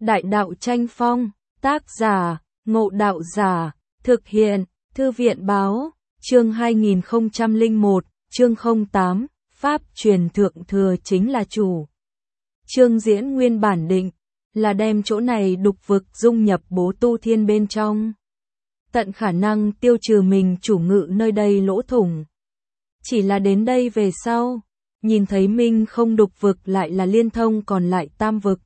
Đại đạo tranh phong, tác giả, Ngộ Đạo Giả, thực hiện, Thư viện báo, chương 2001, chương 08, Pháp truyền thượng thừa chính là chủ. Chương diễn nguyên bản định, là đem chỗ này đục vực dung nhập bố tu thiên bên trong. Tận khả năng tiêu trừ mình chủ ngự nơi đây lỗ thủng. Chỉ là đến đây về sau, nhìn thấy minh không đục vực lại là liên thông còn lại tam vực.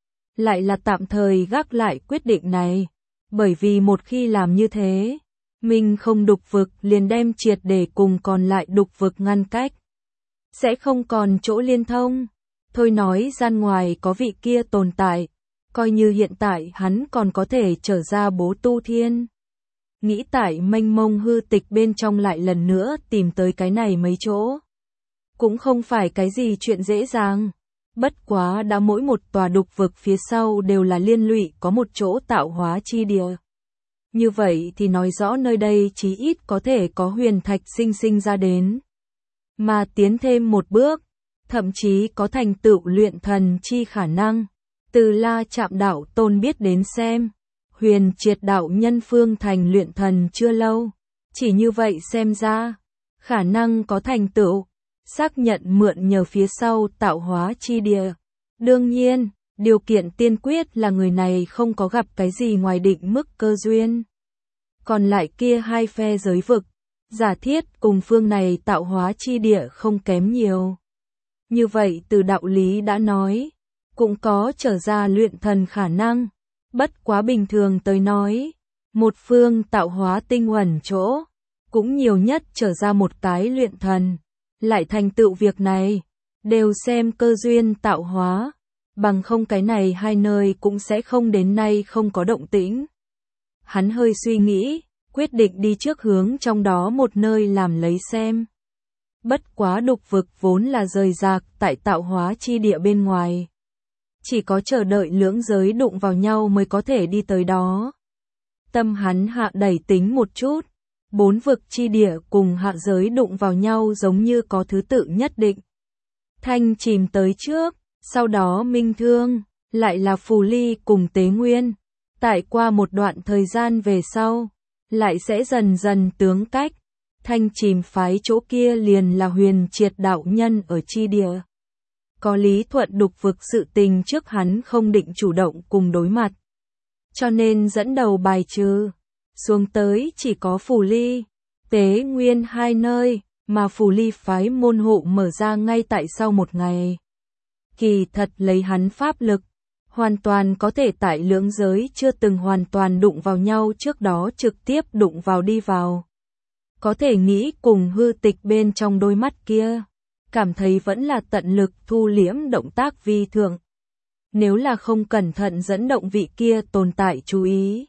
Lại là tạm thời gác lại quyết định này, bởi vì một khi làm như thế, minh không đục vực liền đem triệt để cùng còn lại đục vực ngăn cách. Sẽ không còn chỗ liên thông, thôi nói gian ngoài có vị kia tồn tại, coi như hiện tại hắn còn có thể trở ra bố tu thiên. Nghĩ tại mênh mông hư tịch bên trong lại lần nữa tìm tới cái này mấy chỗ. Cũng không phải cái gì chuyện dễ dàng. Bất quá đã mỗi một tòa đục vực phía sau đều là liên lụy có một chỗ tạo hóa chi địa. Như vậy thì nói rõ nơi đây chí ít có thể có huyền thạch sinh ra đến. Mà tiến thêm một bước, thậm chí có thành tựu luyện thần chi khả năng. Từ La Trạm đạo tôn biết đến xem, huyền triệt đạo nhân phương thành luyện thần chưa lâu. Chỉ như vậy xem ra, khả năng có thành tựu. Xác nhận mượn nhờ phía sau tạo hóa chi địa. Đương nhiên, điều kiện tiên quyết là người này không có gặp cái gì ngoài định mức cơ duyên. Còn lại kia hai phe giới vực, giả thiết cùng phương này tạo hóa chi địa không kém nhiều. Như vậy từ đạo lý đã nói, cũng có trở ra luyện thần khả năng. Bất quá bình thường tới nói, một phương tạo hóa tinh uẩn chỗ, cũng nhiều nhất trở ra một cái luyện thần. Lại thành tựu việc này, đều xem cơ duyên tạo hóa, bằng không cái này hai nơi cũng sẽ không đến nay không có động tĩnh. Hắn hơi suy nghĩ, quyết định đi trước hướng trong đó một nơi làm lấy xem. Bất quá đục vực vốn là rời rạc tại tạo hóa chi địa bên ngoài. Chỉ có chờ đợi lưỡng giới đụng vào nhau mới có thể đi tới đó. Tâm hắn hạ đẩy tính một chút. Bốn vực chi địa cùng hạ giới đụng vào nhau giống như có thứ tự nhất định. Thanh chìm tới trước, sau đó minh thương, lại là phù ly cùng tế nguyên. Tại qua một đoạn thời gian về sau, lại sẽ dần dần tướng cách. Thanh chìm phái chỗ kia liền là huyền triệt đạo nhân ở chi địa. Có lý thuận đục vực sự tình trước hắn không định chủ động cùng đối mặt. Cho nên dẫn đầu bài trừ. Xuống tới chỉ có phù ly, tế nguyên hai nơi, mà phù ly phái môn hộ mở ra ngay tại sau một ngày. Kỳ thật lấy hắn pháp lực, hoàn toàn có thể tại lưỡng giới chưa từng hoàn toàn đụng vào nhau trước đó trực tiếp đụng vào đi vào. Có thể nghĩ cùng hư tịch bên trong đôi mắt kia, cảm thấy vẫn là tận lực thu liễm động tác vi thượng. Nếu là không cẩn thận dẫn động vị kia tồn tại chú ý.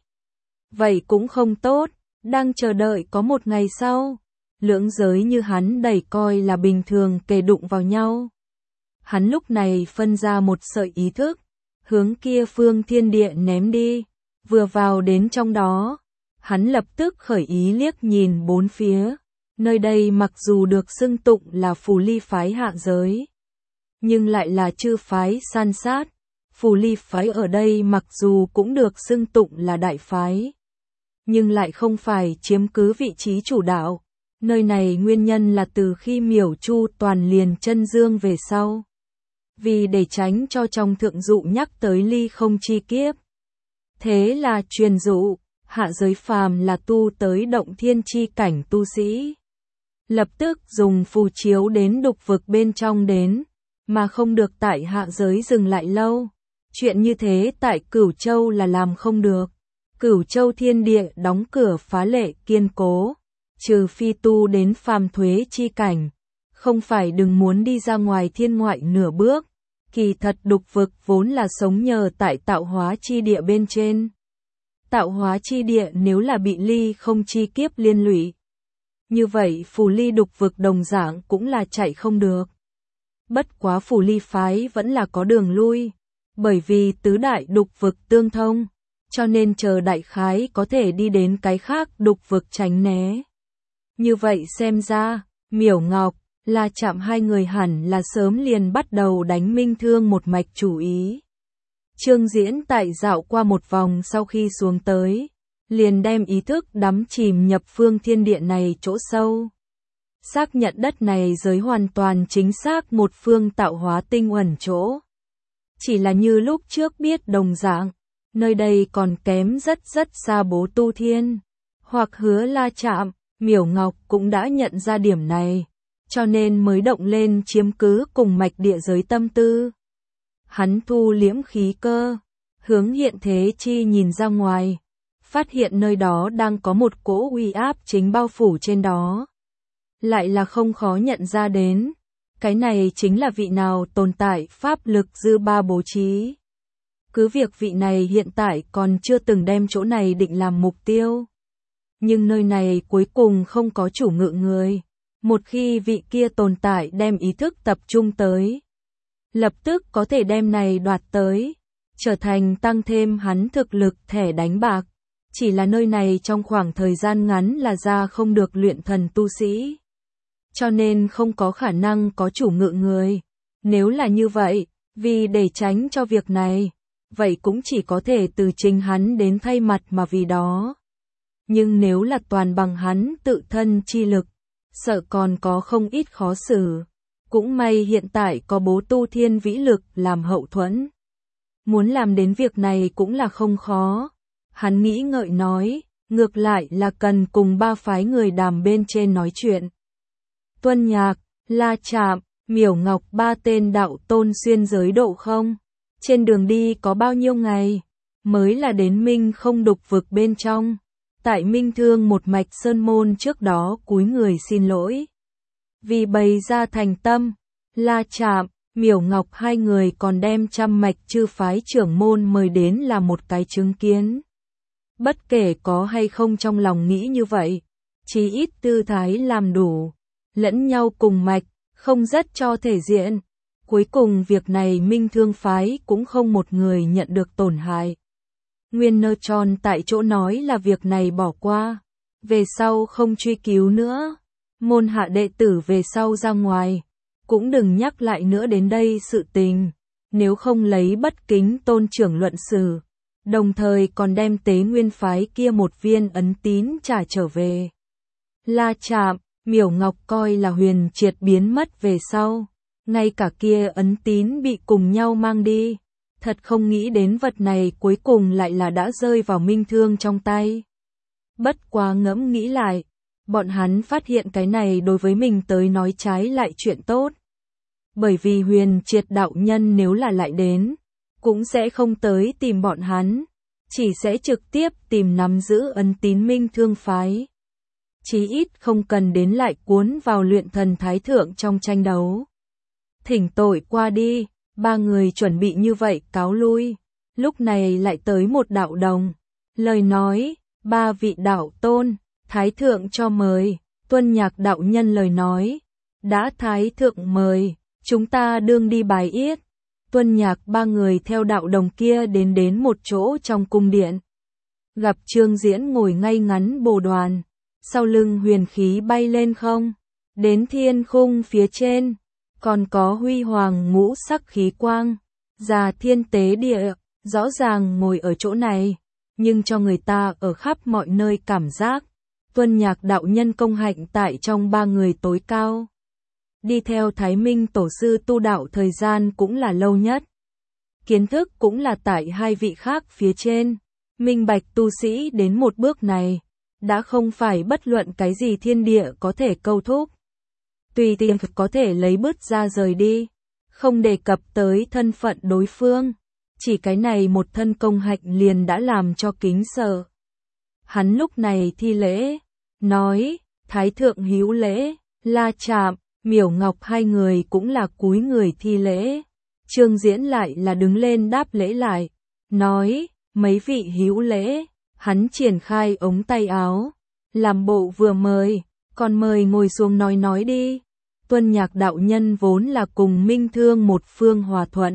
Vậy cũng không tốt, đang chờ đợi có một ngày sau, lưỡng giới như hắn đẩy coi là bình thường kề đụng vào nhau. Hắn lúc này phân ra một sợi ý thức, hướng kia phương thiên địa ném đi, vừa vào đến trong đó, hắn lập tức khởi ý liếc nhìn bốn phía, nơi đây mặc dù được xưng tụng là phù ly phái hạ giới, nhưng lại là chư phái san sát, phù ly phái ở đây mặc dù cũng được xưng tụng là đại phái. Nhưng lại không phải chiếm cứ vị trí chủ đạo. Nơi này nguyên nhân là từ khi Miểu Chu toàn liền chân dương về sau. Vì để tránh cho trong thượng dụ nhắc tới ly không chi kiếp. Thế là truyền dụ, hạ giới phàm là tu tới động thiên chi cảnh tu sĩ. Lập tức dùng phù chiếu đến đục vực bên trong đến, mà không được tại hạ giới dừng lại lâu. Chuyện như thế tại Cửu Châu là làm không được. Cửu Châu thiên địa đóng cửa phá lệ kiên cố, trừ phi tu đến phàm thuế chi cảnh, không phải đừng muốn đi ra ngoài thiên ngoại nửa bước. Kỳ thật đục vực vốn là sống nhờ tại tạo hóa chi địa bên trên. Tạo hóa chi địa nếu là bị ly không chi kiếp liên lụy, như vậy phù ly đục vực đồng dạng cũng là chạy không được. Bất quá phù ly phái vẫn là có đường lui, bởi vì tứ đại đục vực tương thông. Cho nên chờ đại khái có thể đi đến cái khác đục vực tránh né. Như vậy xem ra, Miểu Ngọc, La Trạm hai người hẳn là sớm liền bắt đầu đánh minh thương một mạch chủ ý. Trương Diễn tại dạo qua một vòng sau khi xuống tới, liền đem ý thức đắm chìm nhập phương thiên địa này chỗ sâu. Xác nhận đất này giới hoàn toàn chính xác một phương tạo hóa tinh uẩn chỗ. Chỉ là như lúc trước biết đồng dạng, nơi đây còn kém rất xa Bố Tu Thiên, hoặc Hứa La Trạm, Miểu Ngọc cũng đã nhận ra điểm này, cho nên mới động lên chiếm cứ cùng mạch địa giới tâm tư. Hắn thu liễm khí cơ, hướng Hiện Thế Chi nhìn ra ngoài, phát hiện nơi đó đang có một cỗ uy áp chính bao phủ trên đó. Lại là không khó nhận ra đến, cái này chính là vị nào tồn tại pháp lực dư ba bố trí. Cứ việc vị này hiện tại còn chưa từng đem chỗ này định làm mục tiêu. Nhưng nơi này cuối cùng không có chủ ngự người. Một khi vị kia tồn tại đem ý thức tập trung tới, lập tức có thể đem này đoạt tới, trở thành tăng thêm hắn thực lực thẻ đánh bạc. Chỉ là nơi này trong khoảng thời gian ngắn là ra không được luyện thần tu sĩ. Cho nên không có khả năng có chủ ngự người. Nếu là như vậy, vì để tránh cho việc này, vậy cũng chỉ có thể từ chính hắn đến thay mặt mà vì đó. Nhưng nếu là toàn bằng hắn tự thân chi lực, sợ còn có không ít khó xử. Cũng may hiện tại có Bố Tu Thiên vĩ lực làm hậu thuẫn. Muốn làm đến việc này cũng là không khó. Hắn nghĩ ngợi nói, ngược lại là cần cùng ba phái người đàm bên trên nói chuyện. Tuân Nhạc, La Trạm, Miểu Ngọc ba tên đạo tôn xuyên giới độ không? Trên đường đi có bao nhiêu ngày? Mới là đến Minh không đục vực bên trong. Tại Minh Thương một mạch sơn môn trước đó cúi người xin lỗi. Vì bày ra thành tâm, La Trạm, Miểu Ngọc hai người còn đem trăm mạch chư phái trưởng môn mời đến là một cái chứng kiến. Bất kể có hay không trong lòng nghĩ như vậy, chí ít tư thái làm đủ, lẫn nhau cùng mạch, không rất cho thể diện. Cuối cùng việc này Minh Thương phái cũng không một người nhận được tổn hại. Nguyên Nơ Tròn tại chỗ nói là việc này bỏ qua, về sau không truy cứu nữa. Môn hạ đệ tử về sau ra ngoài, cũng đừng nhắc lại nữa đến đây sự tình, nếu không lấy bất kính tôn trưởng luận xử. Đồng thời còn đem Tế Nguyên phái kia một viên ấn tín trả trở về. La Trạm, Miểu Ngọc coi là Huyền Triệt biến mất về sau, ngay cả kia ấn tín bị cùng nhau mang đi. Thật không nghĩ đến vật này cuối cùng lại là đã rơi vào Minh Thương trong tay. Bất quá ngẫm nghĩ lại, bọn hắn phát hiện cái này đối với mình tới nói trái lại chuyện tốt. Bởi vì Huyền Triệt đạo nhân nếu là lại đến, cũng sẽ không tới tìm bọn hắn, chỉ sẽ trực tiếp tìm nắm giữ ấn tín Minh Thương phái. Chí ít không cần đến lại cuốn vào luyện thần thái thượng trong tranh đấu. Thỉnh tội qua đi, ba người chuẩn bị như vậy cáo lui, lúc này lại tới một đạo đồng. Lời nói, ba vị đạo tôn, thái thượng cho mời. Tuân Nhạc đạo nhân lời nói, đã thái thượng mời, chúng ta đương đi bài yết. Tuân Nhạc ba người theo đạo đồng kia đến một chỗ trong cung điện. Gặp Trương Diễn ngồi ngay ngắn bồ đoàn, sau lưng huyền khí bay lên không, đến thiên khung phía trên, còn có huy hoàng ngũ sắc khí quang, già thiên tế địa, rõ ràng ngồi ở chỗ này, nhưng cho người ta ở khắp mọi nơi cảm giác, Tuân Nhạc đạo nhân công hạnh tại trong ba người tối cao. Đi theo Thái Minh tổ sư tu đạo thời gian cũng là lâu nhất. Kiến thức cũng là tại hai vị khác phía trên. Minh bạch tu sĩ đến một bước này, đã không phải bất luận cái gì thiên địa có thể câu thúc. Tùy tiện có thể lấy bứt ra rời đi, không đề cập tới thân phận đối phương. Chỉ cái này một thân công hạnh liền đã làm cho kính sợ. Hắn lúc này thi lễ, nói, Thái thượng hữu lễ. La Trạm, Miểu Ngọc hai người cũng là cúi người thi lễ. Trương Diễn lại là đứng lên đáp lễ lại, nói, mấy vị hữu lễ. Hắn triển khai ống tay áo, làm bộ vừa mời, còn mời ngồi xuống nói đi. Tuân Nhạc đạo nhân vốn là cùng Minh Thương một phương hòa thuận,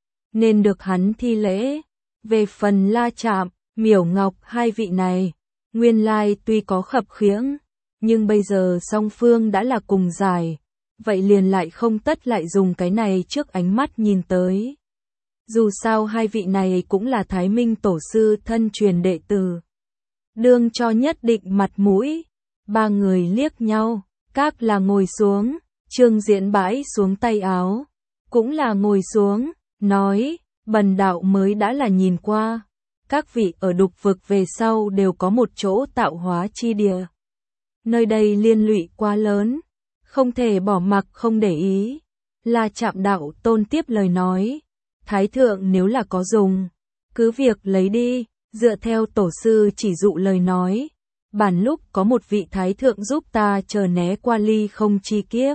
nên được hắn thi lễ. Về phần La Trạm, Miểu Ngọc hai vị này, nguyên lai tuy có khập khiễng, nhưng bây giờ song phương đã là cùng giải, vậy liền lại không tất lại dùng cái này trước ánh mắt nhìn tới. Dù sao hai vị này cũng là Thái Minh tổ sư thân truyền đệ tử. Đương cho nhất định mặt mũi. Ba người liếc nhau, các là ngồi xuống, Trương Diễn bãi xuống tay áo. Cũng là ngồi xuống, nói, bần đạo mới đã là nhìn qua. Các vị ở đục vực về sau đều có một chỗ tạo hóa chi địa. Nơi đây liên lụy quá lớn, không thể bỏ mặc không để ý. La Trạm Đạo Tôn tiếp lời nói, Thái thượng nếu là có dùng, cứ việc lấy đi, dựa theo tổ sư chỉ dụ lời nói. Bản lúc có một vị Thái thượng giúp ta chờ né qua ly không chi kiếp.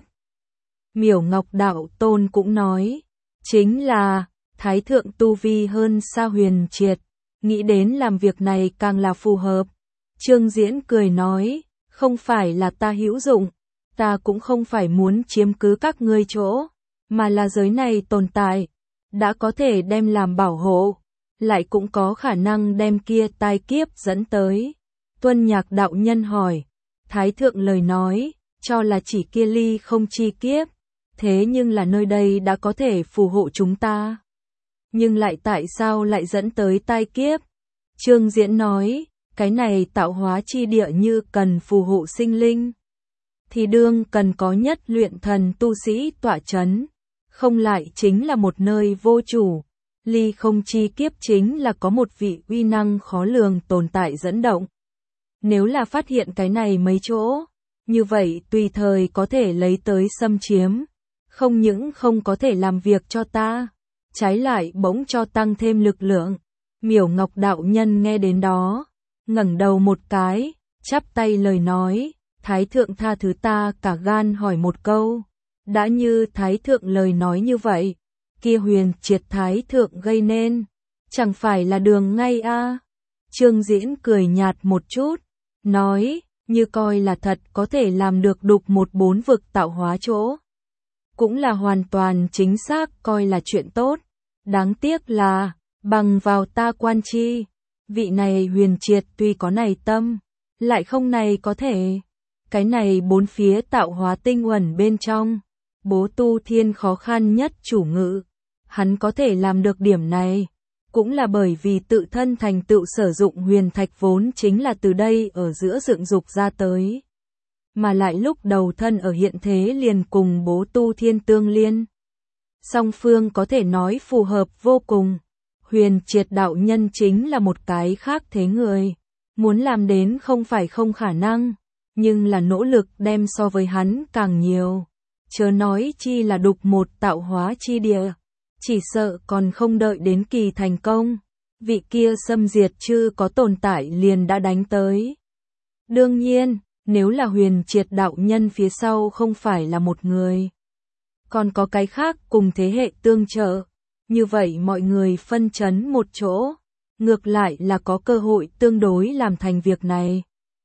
Miểu Ngọc Đạo Tôn cũng nói, chính là, Thái thượng tu vi hơn xa Huyền Triệt, nghĩ đến làm việc này càng là phù hợp. Trương Diễn cười nói, không phải là ta hữu dụng, ta cũng không phải muốn chiếm cứ các ngươi chỗ, mà là giới này tồn tại, đã có thể đem làm bảo hộ, lại cũng có khả năng đem kia tai kiếp dẫn tới. Tuân Nhạc đạo nhân hỏi, Thái thượng lời nói, cho là chỉ kia ly không chi kiếp, thế nhưng là nơi đây đã có thể phù hộ chúng ta. Nhưng lại tại sao lại dẫn tới tai kiếp? Trương Diễn nói, cái này tạo hóa chi địa như cần phù hộ sinh linh, thì đương cần có nhất luyện thần tu sĩ tọa chấn, không lại chính là một nơi vô chủ. Ly không chi kiếp chính là có một vị uy năng khó lường tồn tại dẫn động. Nếu là phát hiện cái này mấy chỗ, như vậy tùy thời có thể lấy tới xâm chiếm, không những không có thể làm việc cho ta, trái lại bỗng cho tăng thêm lực lượng. Miểu Ngọc đạo nhân nghe đến đó, ngẩng đầu một cái, chắp tay lời nói, Thái thượng tha thứ ta cả gan hỏi một câu, đã như Thái thượng lời nói như vậy, kia Huyền Triệt Thái thượng gây nên, chẳng phải là đường ngay a? Trương Diễn cười nhạt một chút, nói, như coi là thật có thể làm được đục một bốn vực tạo hóa chỗ, cũng là hoàn toàn chính xác coi là chuyện tốt, đáng tiếc là, bằng vào ta quan chi, vị này Huyền Triệt tuy có này tâm, lại không này có thể, cái này bốn phía tạo hóa tinh uẩn bên trong, Bố Tu Thiên khó khăn nhất chủ ngự, hắn có thể làm được điểm này, cũng là bởi vì tự thân thành tựu sử dụng huyền thạch vốn chính là từ đây ở giữa dựng dục ra tới. Mà lại lúc đầu thân ở hiện thế liền cùng Bố Tu Thiên tương liên. Song phương có thể nói phù hợp vô cùng. Huyền Triệt đạo nhân chính là một cái khác thế người. Muốn làm đến không phải không khả năng, nhưng là nỗ lực đem so với hắn càng nhiều. Chớ nói chi là đục một tạo hóa chi địa. Chỉ sợ còn không đợi đến kỳ thành công, vị kia xâm diệt chư có tồn tại liền đã đánh tới. Đương nhiên, nếu là Huyền Triệt đạo nhân phía sau không phải là một người, còn có cái khác cùng thế hệ tương trợ, như vậy mọi người phân chấn một chỗ, ngược lại là có cơ hội tương đối làm thành việc này.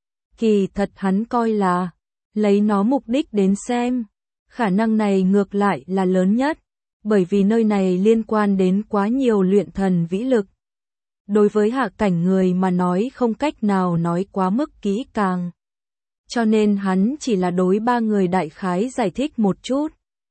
Kỳ thật hắn coi là, lấy nó mục đích đến xem, khả năng này ngược lại là lớn nhất. Bởi vì nơi này liên quan đến quá nhiều luyện thần vĩ lực. Đối với hạ cảnh người mà nói không cách nào nói quá mức kỹ càng. Cho nên hắn chỉ là đối ba người đại khái giải thích một chút.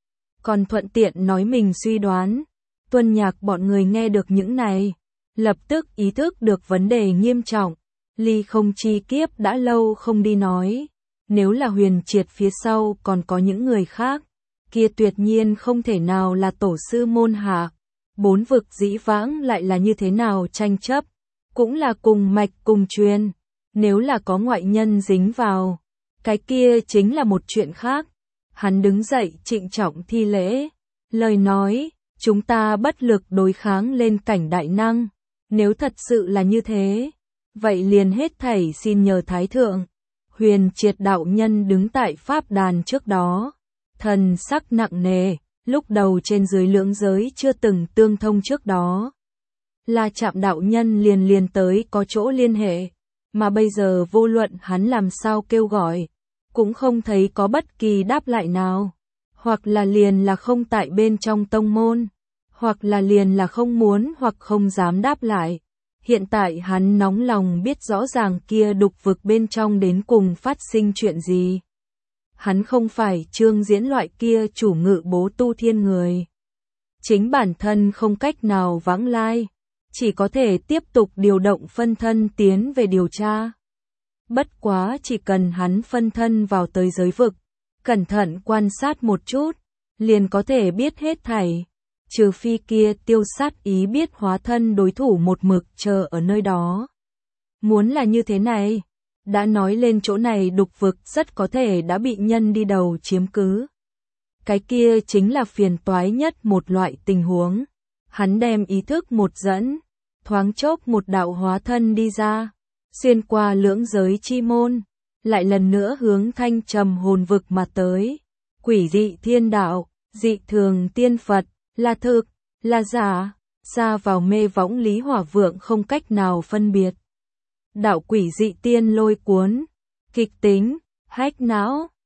Còn thuận tiện nói mình suy đoán. Tuân Nhạc bọn người nghe được những này, lập tức ý thức được vấn đề nghiêm trọng. Ly không chi kiếp đã lâu không đi nói. Nếu là Huyền Triệt phía sau còn có những người khác, kia tuyệt nhiên không thể nào là tổ sư môn hạ. Bốn vực dĩ vãng lại là như thế nào tranh chấp, cũng là cùng mạch cùng truyền. Nếu là có ngoại nhân dính vào, cái kia chính là một chuyện khác. Hắn đứng dậy trịnh trọng thi lễ, lời nói, chúng ta bất lực đối kháng lên cảnh đại năng. Nếu thật sự là như thế, vậy liền hết thảy xin nhờ Thái thượng. Huyền Triệt đạo nhân đứng tại pháp đàn trước đó, thần sắc nặng nề, lúc đầu trên dưới lưỡng giới chưa từng tương thông trước đó. La Trạm đạo nhân liền tới có chỗ liên hệ, mà bây giờ vô luận hắn làm sao kêu gọi, cũng không thấy có bất kỳ đáp lại nào, hoặc là liền là không tại bên trong tông môn, hoặc là liền là không muốn hoặc không dám đáp lại. Hiện tại hắn nóng lòng biết rõ ràng kia đục vực bên trong đến cùng phát sinh chuyện gì. Hắn không phải Trương Diễn loại kia chủ ngự Bố Tu Thiên người. chính bản thân không cách nào vãng lai, chỉ có thể tiếp tục điều động phân thân tiến về điều tra. Bất quá chỉ cần hắn phân thân vào tới giới vực, cẩn thận quan sát một chút, liền có thể biết hết thảy, trừ phi kia tiêu sát ý biết hóa thân đối thủ một mực chờ ở nơi đó. Muốn là như thế này, đã nói lên chỗ này đục vực rất có thể đã bị nhân đi đầu chiếm cứ. Cái kia chính là phiền toái nhất một loại tình huống. Hắn đem ý thức một dẫn, thoáng chốc một đạo hóa thân đi ra, xuyên qua lưỡng giới chi môn, lại lần nữa hướng thanh trầm hồn vực mà tới. Quỷ dị thiên đạo, dị thường tiên Phật, là thực, là giả, ra vào mê võng Lý Hỏa Vượng không cách nào phân biệt. Đạo quỷ dị tiên lôi cuốn, kịch tính, hách não,